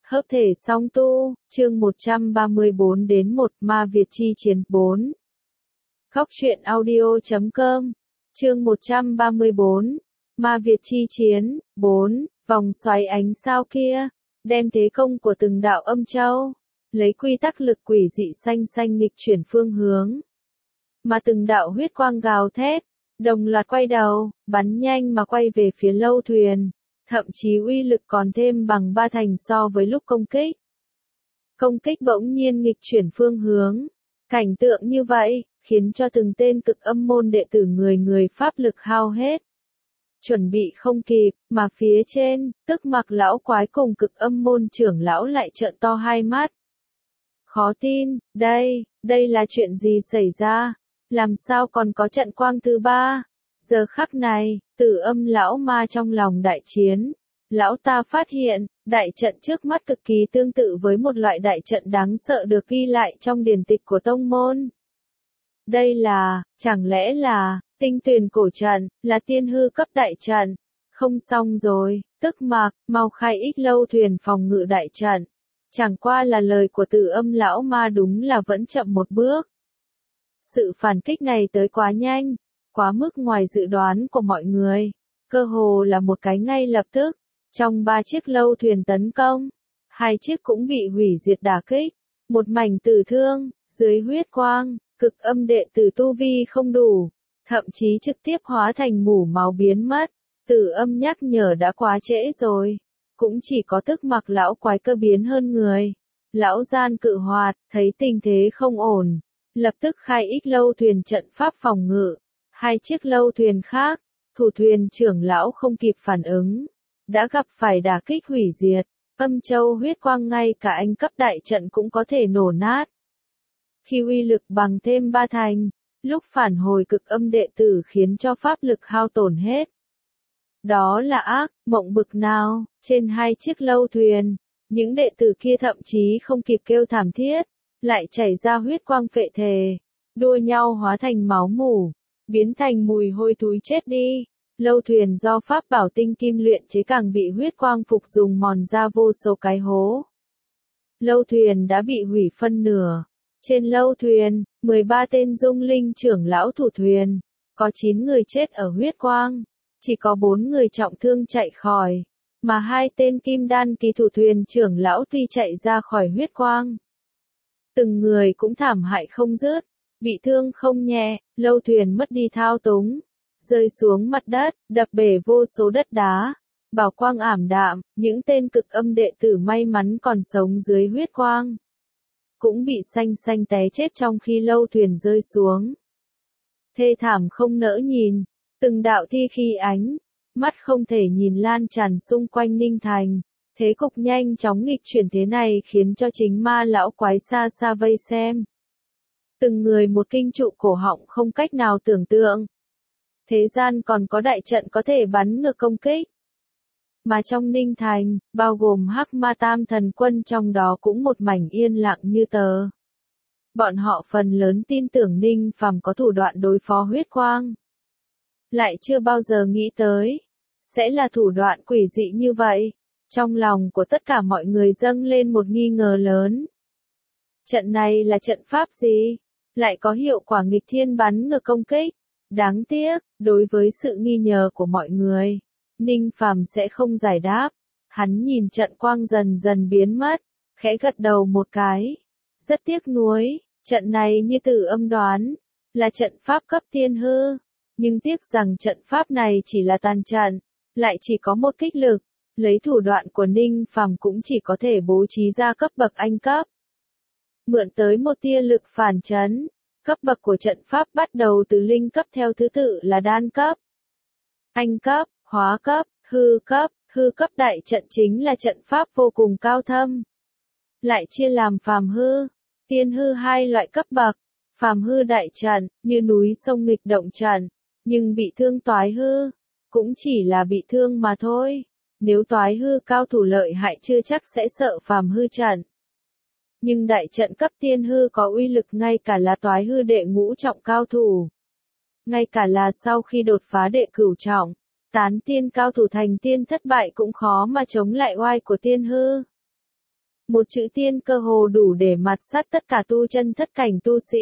Hợp thể song tu, chương 134 đến 1 Ma Việt chi chiến 4. Góc truyện audio.com, chương 134, Ma Việt chi chiến 4, vòng xoáy ánh sao kia, đem thế công của từng đạo âm châu, lấy quy tắc lực quỷ dị xanh xanh nghịch chuyển phương hướng. Mà từng đạo huyết quang gào thét, đồng loạt quay đầu, bắn nhanh mà quay về phía lâu thuyền. Thậm chí uy lực còn thêm bằng 3 thành so với lúc công kích. Công kích bỗng nhiên nghịch chuyển phương hướng. Cảnh tượng như vậy, khiến cho từng tên cực âm môn đệ tử người pháp lực hao hết. Chuẩn bị không kịp, mà phía trên, tức Mặc lão quái cùng cực âm môn trưởng lão lại trợn to hai mắt. Khó tin, đây là chuyện gì xảy ra? Làm sao còn có trận quang thứ ba? Giờ khắc này, Tử Âm lão ma trong lòng đại chiến, lão ta phát hiện, đại trận trước mắt cực kỳ tương tự với một loại đại trận đáng sợ được ghi lại trong điển tịch của tông môn. Đây là, chẳng lẽ là, tinh tuyền cổ trận, là tiên hư cấp đại trận? Không xong rồi, tức Mặc, mau khai ích lâu thuyền phòng ngự đại trận. Chẳng qua là lời của Tử Âm lão ma đúng là vẫn chậm một bước. Sự phản kích này tới quá nhanh. Quá mức ngoài dự đoán của mọi người, cơ hồ là một cái ngay lập tức, trong 3 chiếc lâu thuyền tấn công, 2 chiếc cũng bị hủy diệt đả kích, một mảnh tử thương, dưới huyết quang, cực âm đệ tử tu vi không đủ, thậm chí trực tiếp hóa thành mủ máu biến mất, Tử Âm nhắc nhở đã quá trễ rồi, cũng chỉ có tức Mặc lão quái cơ biến hơn người. Lão gian cự hoạt, thấy tình thế không ổn, lập tức khai ích lâu thuyền trận pháp phòng ngự. 2 chiếc lâu thuyền khác, thủ thuyền trưởng lão không kịp phản ứng, đã gặp phải đả kích hủy diệt, âm châu huyết quang ngay cả anh cấp đại trận cũng có thể nổ nát. Khi uy lực bằng thêm 3 thành, lúc phản hồi cực âm đệ tử khiến cho pháp lực hao tổn hết. Đó là ác mộng bực nào, trên 2 chiếc lâu thuyền, những đệ tử kia thậm chí không kịp kêu thảm thiết, lại chảy ra huyết quang phệ thể, đua nhau hóa thành máu mủ. Biến thành mùi hôi thối chết đi. Lâu thuyền do pháp bảo tinh kim luyện chế càng bị huyết quang phục dùng mòn ra vô số cái hố. Lâu thuyền đã bị hủy phân nửa. Trên lâu thuyền, 13 tên dung linh trưởng lão thủ thuyền, có 9 người chết ở huyết quang, chỉ có 4 người trọng thương chạy khỏi, mà 2 tên kim đan kỳ thủ thuyền trưởng lão tuy chạy ra khỏi huyết quang. Từng người cũng thảm hại không dứt. Bị thương không nhẹ, lâu thuyền mất đi thao túng, rơi xuống mặt đất, đập bể vô số đất đá, bảo quang ảm đạm, những tên cực âm đệ tử may mắn còn sống dưới huyết quang, cũng bị xanh xanh té chết trong khi lâu thuyền rơi xuống. Thê thảm không nỡ nhìn, từng đạo thi khi ánh, mắt không thể nhìn lan tràn xung quanh Ninh Thành. Thế cục nhanh chóng nghịch chuyển thế này khiến cho chính Ma lão quái xa xa vây xem. Từng người một kinh trụ cổ họng không cách nào tưởng tượng. Thế gian còn có đại trận có thể bắn ngược công kích. Mà trong Ninh Thành, bao gồm Hắc Ma Tam thần quân trong đó cũng một mảnh yên lặng như tờ. Bọn họ phần lớn tin tưởng Ninh Phàm có thủ đoạn đối phó huyết quang. Lại chưa bao giờ nghĩ tới, sẽ là thủ đoạn quỷ dị như vậy. Trong lòng của tất cả mọi người dâng lên một nghi ngờ lớn. Trận này là trận pháp gì? Lại có hiệu quả nghịch thiên bắn ngược công kích. Đáng tiếc, đối với sự nghi ngờ của mọi người, Ninh Phàm sẽ không giải đáp. Hắn nhìn trận quang dần dần biến mất, khẽ gật đầu một cái. Rất tiếc nuối, trận này như Tử Âm đoán, là trận pháp cấp tiên hư. Nhưng tiếc rằng trận pháp này chỉ là tàn trận, lại chỉ có một kích lực. Lấy thủ đoạn của Ninh Phàm cũng chỉ có thể bố trí ra cấp bậc anh cấp. Mượn tới một tia lực phản chấn. Cấp bậc của trận pháp bắt đầu từ linh cấp theo thứ tự là đan cấp, anh cấp, hóa cấp, hư cấp đại trận chính là trận pháp vô cùng cao thâm. Lại chia làm phàm hư, tiên hư 2 loại cấp bậc, phàm hư đại trận, như núi sông nghịch động trận, nhưng bị thương toái hư, cũng chỉ là bị thương mà thôi. Nếu toái hư cao thủ lợi hại chưa chắc sẽ sợ phàm hư trận. Nhưng đại trận cấp tiên hư có uy lực ngay cả là toái hư đệ ngũ trọng cao thủ. Ngay cả là sau khi đột phá đệ cửu trọng, tán tiên cao thủ thành tiên thất bại cũng khó mà chống lại oai của tiên hư. Một chữ tiên cơ hồ đủ để mạt sát tất cả tu chân thất cảnh tu sĩ.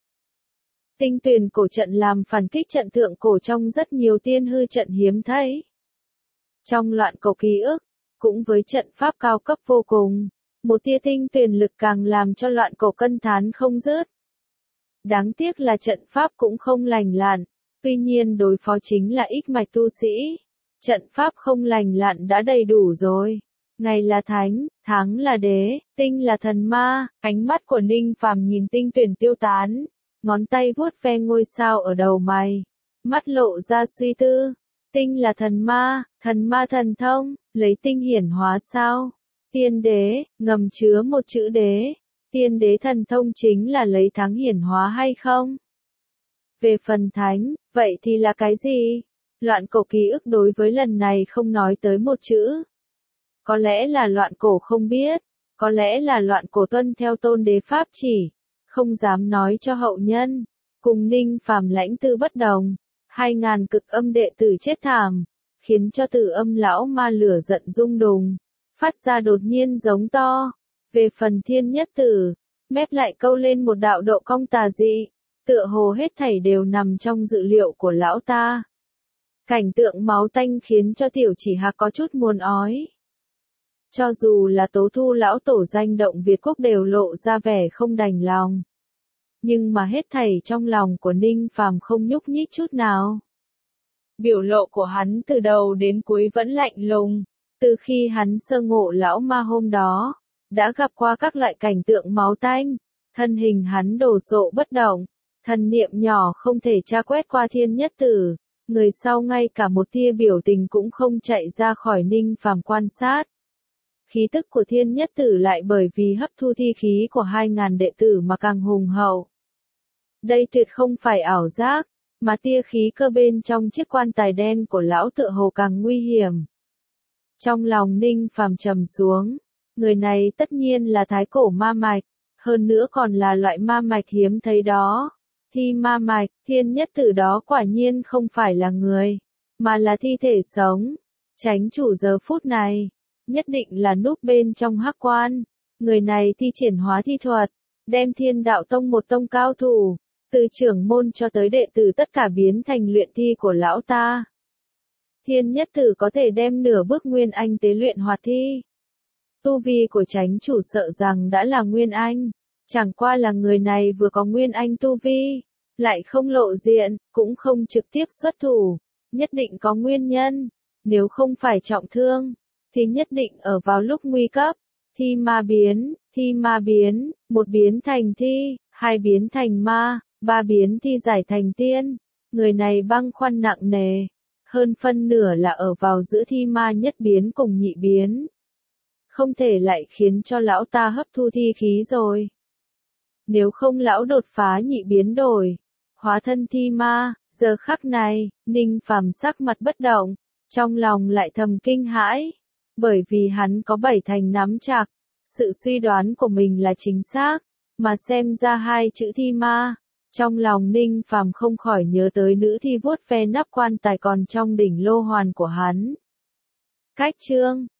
Tinh tuyền cổ trận làm phản kích trận thượng cổ trong rất nhiều tiên hư trận hiếm thấy. Trong loạn cổ ký ức, cũng với trận pháp cao cấp vô cùng, một tia tinh tuyền lực càng làm cho loạn cổ cân thán không dứt. Đáng tiếc là trận pháp cũng không lành lặn, tuy nhiên đối phó chính là ích mạch tu sĩ. Trận pháp không lành lặn đã đầy đủ rồi. Ngày là thánh, tháng là đế, tinh là thần ma, ánh mắt của Ninh Phàm nhìn tinh tuyền tiêu tán, ngón tay vuốt ve ngôi sao ở đầu mày, mắt lộ ra suy tư. Tinh là thần ma thần thông, lấy tinh hiển hóa sao? Tiên đế, ngầm chứa một chữ đế. Tiên đế thần thông chính là lấy tháng hiển hóa hay không? Về phần thánh, vậy thì là cái gì? Loạn cổ ký ức đối với lần này không nói tới một chữ. Có lẽ là loạn cổ không biết, có lẽ là loạn cổ tuân theo tôn đế pháp chỉ, không dám nói cho hậu nhân. Cùng Ninh Phàm lãnh tư bất đồng, 2000 cực âm đệ tử chết thảm, khiến cho Tử Âm lão ma lửa giận rung đùng, phát ra đột nhiên giống to. Về phần Thiên Nhất Tử, mép lại câu lên một đạo độ cong tà dị, tựa hồ hết thảy đều nằm trong dự liệu của lão ta. Cảnh tượng máu tanh khiến cho Tiểu Chỉ Hạc có chút muốn ói. Cho dù là Tố Thu lão tổ danh động Việt Quốc đều lộ ra vẻ không đành lòng. Nhưng mà hết thảy trong lòng của Ninh Phàm không nhúc nhích chút nào. Biểu lộ của hắn từ đầu đến cuối vẫn lạnh lùng. Từ khi hắn sơ ngộ lão ma hôm đó, đã gặp qua các loại cảnh tượng máu tanh, thân hình hắn đổ sộ bất động, thần niệm nhỏ không thể tra quét qua Thiên Nhất Tử, người sau ngay cả một tia biểu tình cũng không chạy ra khỏi Ninh Phàm quan sát. Khí tức của Thiên Nhất Tử lại bởi vì hấp thu thi khí của 2000 đệ tử mà càng hùng hậu. Đây tuyệt không phải ảo giác, mà tia khí cơ bên trong chiếc quan tài đen của lão tựa hồ càng nguy hiểm. Trong lòng Ninh Phàm trầm xuống, người này tất nhiên là thái cổ ma mạch, hơn nữa còn là loại ma mạch hiếm thấy đó. Thi ma mạch, Thiên Nhất Tử đó quả nhiên không phải là người, mà là thi thể sống. Chánh chủ giờ phút này, nhất định là núp bên trong hắc quan. Người này thi triển hóa thi thuật, đem Thiên Đạo Tông một tông cao thủ, từ trưởng môn cho tới đệ tử tất cả biến thành luyện thi của lão ta. Thiên Nhất Tử có thể đem nửa bước Nguyên Anh tế luyện hoạt thi. Tu vi của chánh chủ sợ rằng đã là Nguyên Anh, chẳng qua là người này vừa có Nguyên Anh tu vi, lại không lộ diện, cũng không trực tiếp xuất thủ, nhất định có nguyên nhân, nếu không phải trọng thương, thì nhất định ở vào lúc nguy cấp. Thi ma biến, một biến thành thi, hai biến thành ma, ba biến thi giải thành tiên, người này băn khoăn nặng nề. Hơn phân nửa là ở vào giữa thi ma nhất biến cùng nhị biến. Không thể lại khiến cho lão ta hấp thu thi khí rồi. Nếu không lão đột phá nhị biến đổi, hóa thân thi ma, giờ khắc này, Ninh Phàm sắc mặt bất động, trong lòng lại thầm kinh hãi, bởi vì hắn có 7 thành nắm chặt, sự suy đoán của mình là chính xác, mà xem ra hai chữ thi ma. Trong lòng Ninh Phàm không khỏi nhớ tới nữ thi vuốt ve nắp quan tài còn trong đỉnh lô hoàn của hắn. Cách chương